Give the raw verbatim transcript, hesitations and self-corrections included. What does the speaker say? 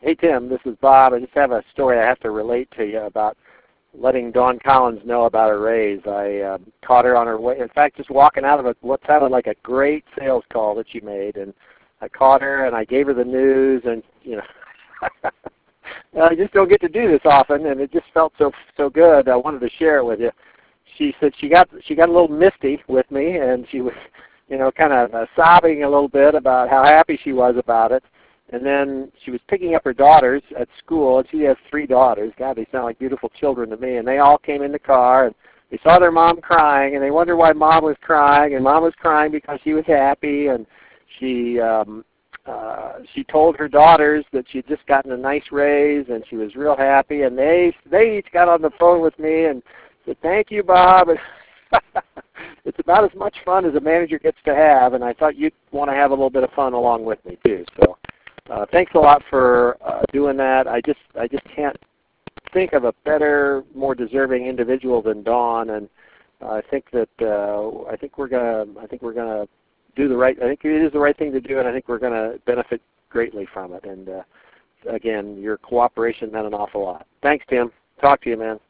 Hey, Tim, this is Bob. I just have a story I have to relate to you about letting Dawn Collins know about her raise. I uh, caught her on her way, in fact, just walking out of a, what sounded like a great sales call that she made, and I caught her and I gave her the news, and, you know, I just don't get to do this often, and it just felt so so good. I wanted to share it with you. She said she got she got a little misty with me, and she was, you know, kind of uh, sobbing a little bit about how happy she was about it. And then she was picking up her daughters at school, and she has three daughters. God, they sound like beautiful children to me. And they all came in the car, and they saw their mom crying, and they wondered why Mom was crying. And Mom was crying because she was happy, and she um, uh, she told her daughters that she had just gotten a nice raise, and she was real happy. And they they each got on the phone with me and said, "Thank you, Bob." And it's about as much fun as a manager gets to have, and I thought you'd want to have a little bit of fun along with me too. So. Uh, thanks a lot for uh, doing that. I just I just can't think of a better, more deserving individual than Dawn, and uh, I think that uh, I think we're gonna I think we're gonna do the right. I think it is the right thing to do, and I think we're gonna benefit greatly from it. And uh, again, your cooperation meant an awful lot. Thanks, Tim. Talk to you, man.